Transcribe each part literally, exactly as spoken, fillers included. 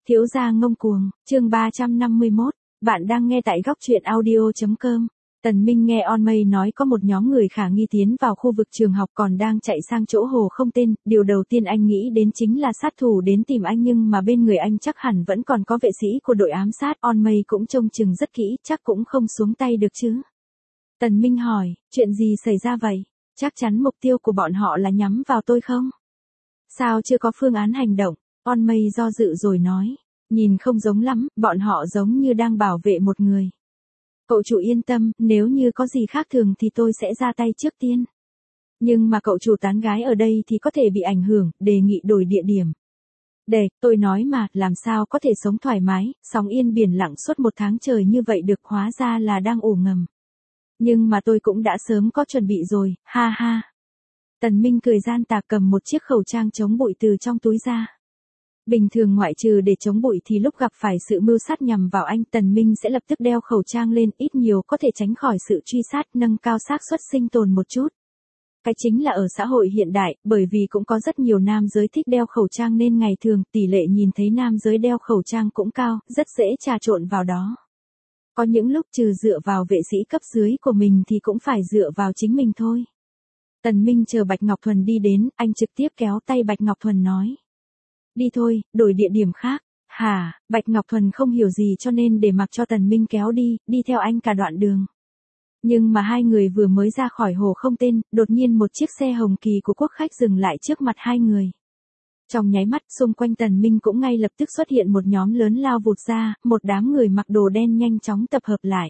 Thiếu gia ngông cuồng, chương ba trăm năm mươi mốt, bạn đang nghe tại góc truyện audio.com. Tần Minh nghe On Mây nói có một nhóm người khả nghi tiến vào khu vực trường học còn đang chạy sang chỗ hồ không tên, điều đầu tiên anh nghĩ đến chính là sát thủ đến tìm anh nhưng mà bên người anh chắc hẳn vẫn còn có vệ sĩ của đội ám sát. On Mây cũng trông chừng rất kỹ, chắc cũng không xuống tay được chứ. Tần Minh hỏi, chuyện gì xảy ra vậy? Chắc chắn mục tiêu của bọn họ là nhắm vào tôi không? Sao chưa có phương án hành động? On Mây do dự rồi nói, nhìn không giống lắm, bọn họ giống như đang bảo vệ một người. Cậu chủ yên tâm, nếu như có gì khác thường thì tôi sẽ ra tay trước tiên. Nhưng mà cậu chủ tán gái ở đây thì có thể bị ảnh hưởng, đề nghị đổi địa điểm. Để, tôi nói mà, làm sao có thể sống thoải mái, sóng yên biển lặng suốt một tháng trời như vậy được, hóa ra là đang ủ ngầm. Nhưng mà tôi cũng đã sớm có chuẩn bị rồi, ha ha. Tần Minh cười gian tà cầm một chiếc khẩu trang chống bụi từ trong túi ra. Bình thường ngoại trừ để chống bụi thì lúc gặp phải sự mưu sát nhằm vào anh, Tần Minh sẽ lập tức đeo khẩu trang lên, ít nhiều có thể tránh khỏi sự truy sát, nâng cao xác suất sinh tồn một chút. Cái chính là ở xã hội hiện đại, bởi vì cũng có rất nhiều nam giới thích đeo khẩu trang nên ngày thường tỷ lệ nhìn thấy nam giới đeo khẩu trang cũng cao, rất dễ trà trộn vào đó. Có những lúc trừ dựa vào vệ sĩ cấp dưới của mình thì cũng phải dựa vào chính mình thôi. Tần Minh chờ Bạch Ngọc Thuần đi đến, anh trực tiếp kéo tay Bạch Ngọc Thuần nói. Đi thôi, đổi địa điểm khác. Hả, Bạch Ngọc Thuần không hiểu gì cho nên để mặc cho Tần Minh kéo đi, đi theo anh cả đoạn đường. Nhưng mà hai người vừa mới ra khỏi hồ không tên, đột nhiên một chiếc xe hồng kỳ của quốc khách dừng lại trước mặt hai người. Trong nháy mắt, xung quanh Tần Minh cũng ngay lập tức xuất hiện một nhóm lớn lao vụt ra, một đám người mặc đồ đen nhanh chóng tập hợp lại.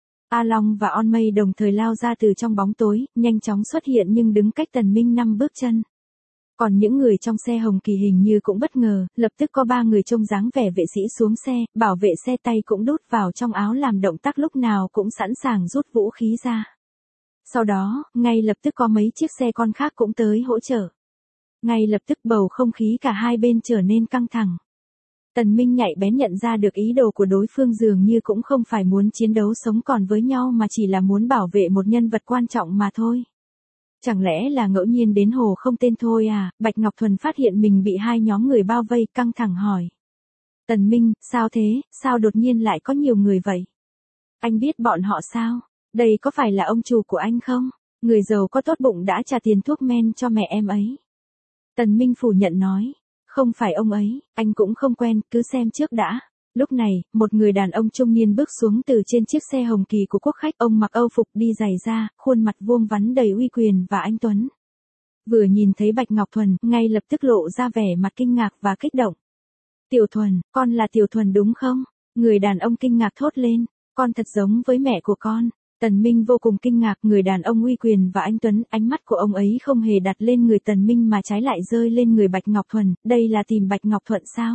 A Long và On Mây đồng thời lao ra từ trong bóng tối, nhanh chóng xuất hiện nhưng đứng cách Tần Minh năm bước chân. Còn những người trong xe hồng kỳ hình như cũng bất ngờ, lập tức có ba người trông dáng vẻ vệ sĩ xuống xe, bảo vệ xe tay cũng đút vào trong áo làm động tác lúc nào cũng sẵn sàng rút vũ khí ra. Sau đó, ngay lập tức có mấy chiếc xe con khác cũng tới hỗ trợ. Ngay lập tức bầu không khí cả hai bên trở nên căng thẳng. Tần Minh nhạy bén nhận ra được ý đồ của đối phương dường như cũng không phải muốn chiến đấu sống còn với nhau mà chỉ là muốn bảo vệ một nhân vật quan trọng mà thôi. Chẳng lẽ là ngẫu nhiên đến hồ không tên thôi à? Bạch Ngọc Thuần phát hiện mình bị hai nhóm người bao vây, căng thẳng hỏi. Tần Minh, sao thế, sao đột nhiên lại có nhiều người vậy? Anh biết bọn họ sao? Đây có phải là ông chủ của anh không? Người giàu có tốt bụng đã trả tiền thuốc men cho mẹ em ấy. Tần Minh phủ nhận nói. Không phải ông ấy, anh cũng không quen, cứ xem trước đã. Lúc này, một người đàn ông trung niên bước xuống từ trên chiếc xe hồng kỳ của quốc khách, ông mặc âu phục đi giày da, khuôn mặt vuông vắn đầy uy quyền và anh tuấn. Vừa nhìn thấy Bạch Ngọc Thuần, ngay lập tức lộ ra vẻ mặt kinh ngạc và kích động. Tiểu Thuần, con là Tiểu Thuần đúng không? Người đàn ông kinh ngạc thốt lên, con thật giống với mẹ của con. Tần Minh vô cùng kinh ngạc, người đàn ông uy quyền và anh tuấn, ánh mắt của ông ấy không hề đặt lên người Tần Minh mà trái lại rơi lên người Bạch Ngọc Thuần, đây là tìm Bạch Ngọc Thuận sao?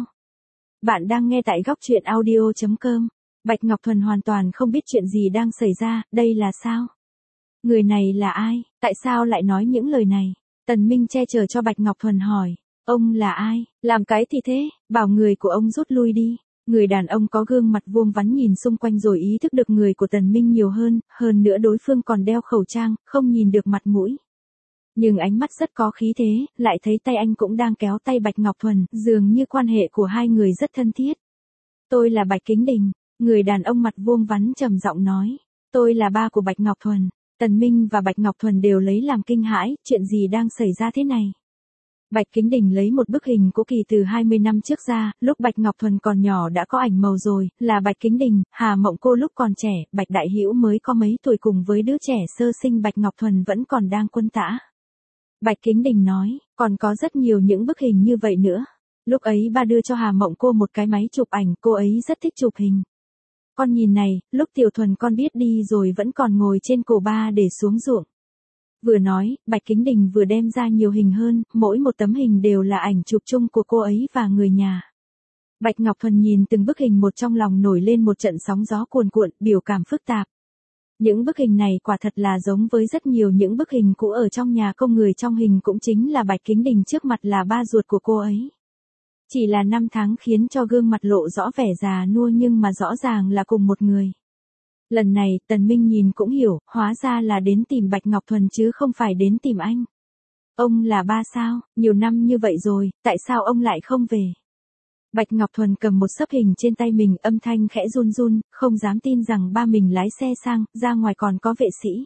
Bạn đang nghe tại góc truyện audio.com. Bạch Ngọc Thuần hoàn toàn không biết chuyện gì đang xảy ra, đây là sao? Người này là ai? Tại sao lại nói những lời này? Tần Minh che chở cho Bạch Ngọc Thuần hỏi, ông là ai? Làm cái thì thế, bảo người của ông rút lui đi. Người đàn ông có gương mặt vuông vắn nhìn xung quanh rồi ý thức được người của Tần Minh nhiều hơn, hơn nữa đối phương còn đeo khẩu trang, không nhìn được mặt mũi. Nhưng ánh mắt rất có khí thế, lại thấy tay anh cũng đang kéo tay Bạch Ngọc Thuần, dường như quan hệ của hai người rất thân thiết. Tôi là Bạch Kính Đình, người đàn ông mặt vuông vắn trầm giọng nói. Tôi là ba của Bạch Ngọc Thuần. Tần Minh và Bạch Ngọc Thuần đều lấy làm kinh hãi, chuyện gì đang xảy ra thế này? Bạch Kính Đình lấy một bức hình cũ kỳ từ hai mươi năm trước ra, lúc Bạch Ngọc Thuần còn nhỏ đã có ảnh màu rồi, là Bạch Kính Đình, Hà Mộng Cô lúc còn trẻ, Bạch Đại Hữu mới có mấy tuổi cùng với đứa trẻ sơ sinh Bạch Ngọc Thuần vẫn còn đang quân tã. Bạch Kính Đình nói, còn có rất nhiều những bức hình như vậy nữa. Lúc ấy ba đưa cho Hà Mộng Cô một cái máy chụp ảnh, cô ấy rất thích chụp hình. Con nhìn này, lúc Tiểu Thuần con biết đi rồi vẫn còn ngồi trên cổ ba để xuống ruộng. Vừa nói, Bạch Kính Đình vừa đem ra nhiều hình hơn, mỗi một tấm hình đều là ảnh chụp chung của cô ấy và người nhà. Bạch Ngọc Thuần nhìn từng bức hình một trong lòng nổi lên một trận sóng gió cuồn cuộn, biểu cảm phức tạp. Những bức hình này quả thật là giống với rất nhiều những bức hình cũ ở trong nhà công, người trong hình cũng chính là Bạch Kính Đình, trước mặt là ba ruột của cô ấy. Chỉ là năm tháng khiến cho gương mặt lộ rõ vẻ già nua nhưng mà rõ ràng là cùng một người. Lần này, Tần Minh nhìn cũng hiểu, hóa ra là đến tìm Bạch Ngọc Thuần chứ không phải đến tìm anh. Ông là ba sao, nhiều năm như vậy rồi, tại sao ông lại không về? Bạch Ngọc Thuần cầm một xấp hình trên tay mình, âm thanh khẽ run run, không dám tin rằng ba mình lái xe sang, ra ngoài còn có vệ sĩ.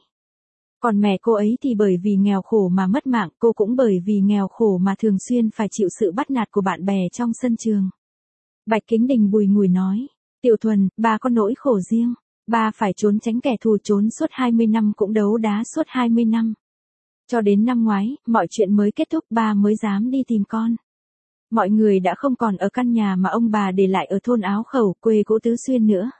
Còn mẹ cô ấy thì bởi vì nghèo khổ mà mất mạng, cô cũng bởi vì nghèo khổ mà thường xuyên phải chịu sự bắt nạt của bạn bè trong sân trường. Bạch Kính Đình bùi ngùi nói, Tiểu Thuần, ba có nỗi khổ riêng, ba phải trốn tránh kẻ thù, trốn suốt hai mươi năm cũng đấu đá suốt hai mươi năm. Cho đến năm ngoái, mọi chuyện mới kết thúc ba mới dám đi tìm con. Mọi người đã không còn ở căn nhà mà ông bà để lại ở thôn Áo Khẩu, quê cũ Tứ Xuyên nữa.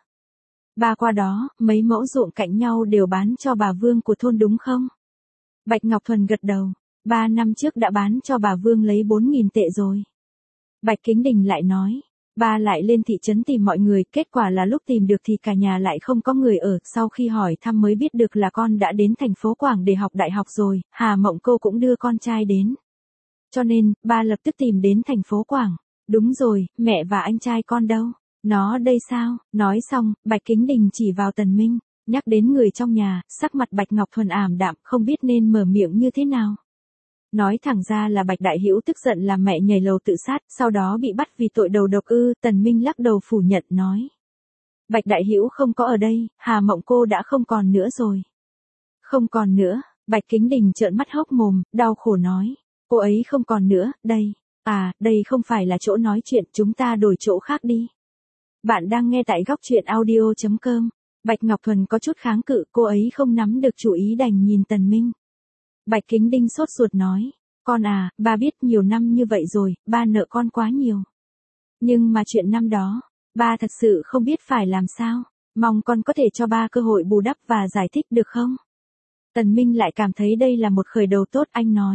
Ba qua đó, mấy mẫu ruộng cạnh nhau đều bán cho bà Vương của thôn đúng không? Bạch Ngọc Thuần gật đầu, ba năm trước đã bán cho bà Vương lấy bốn nghìn tệ rồi. Bạch Kính Đình lại nói, ba lại lên thị trấn tìm mọi người, kết quả là lúc tìm được thì cả nhà lại không có người ở, sau khi hỏi thăm mới biết được là con đã đến thành phố Quảng để học đại học rồi, Hà Mộng cô cũng đưa con trai đến. Cho nên, ba lập tức tìm đến thành phố Quảng. Đúng rồi, mẹ và anh trai con đâu? Nó đây sao? Nói xong, Bạch Kính Đình chỉ vào Tần Minh, nhắc đến người trong nhà, sắc mặt Bạch Ngọc Thuần ảm đạm, không biết nên mở miệng như thế nào. Nói thẳng ra là Bạch Đại Hữu tức giận làm mẹ nhảy lầu tự sát, sau đó bị bắt vì tội đầu độc ư? Tần Minh lắc đầu phủ nhận nói. Bạch Đại Hữu không có ở đây, Hà Mộng cô đã không còn nữa rồi. Không còn nữa, Bạch Kính Đình trợn mắt hốc mồm, đau khổ nói. Cô ấy không còn nữa, đây. À, đây không phải là chỗ nói chuyện, chúng ta đổi chỗ khác đi. Bạn đang nghe tại góc truyện audio chấm com. Bạch Ngọc Thuần có chút kháng cự, cô ấy không nắm được chủ ý đành nhìn Tần Minh. Bạch Kính Đình sốt ruột nói, con à, ba biết nhiều năm như vậy rồi, ba nợ con quá nhiều. Nhưng mà chuyện năm đó, ba thật sự không biết phải làm sao, mong con có thể cho ba cơ hội bù đắp và giải thích được không? Tần Minh lại cảm thấy đây là một khởi đầu tốt, anh nói.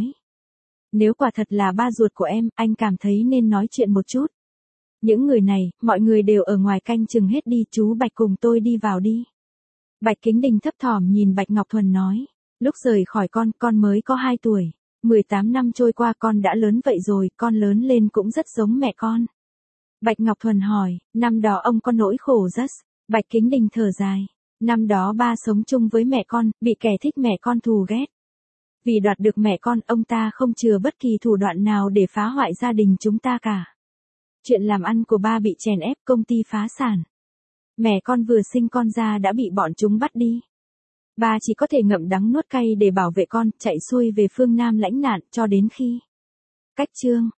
Nếu quả thật là ba ruột của em, anh cảm thấy nên nói chuyện một chút. Những người này, mọi người đều ở ngoài canh chừng hết đi, chú Bạch cùng tôi đi vào đi. Bạch Kính Đình thấp thỏm nhìn Bạch Ngọc Thuần nói, lúc rời khỏi con, con mới có hai tuổi. mười tám năm trôi qua con đã lớn vậy rồi, con lớn lên cũng rất giống mẹ con. Bạch Ngọc Thuần hỏi, năm đó ông có nỗi khổ rất. Bạch Kính Đình thở dài, năm đó ba sống chung với mẹ con, bị kẻ thích mẹ con thù ghét. Vì đoạt được mẹ con, ông ta không chừa bất kỳ thủ đoạn nào để phá hoại gia đình chúng ta cả. Chuyện làm ăn của ba bị chèn ép, công ty phá sản. Mẹ con vừa sinh con ra đã bị bọn chúng bắt đi. Ba chỉ có thể ngậm đắng nuốt cay để bảo vệ con, chạy xuôi về phương Nam lãnh nạn cho đến khi. Cách chương.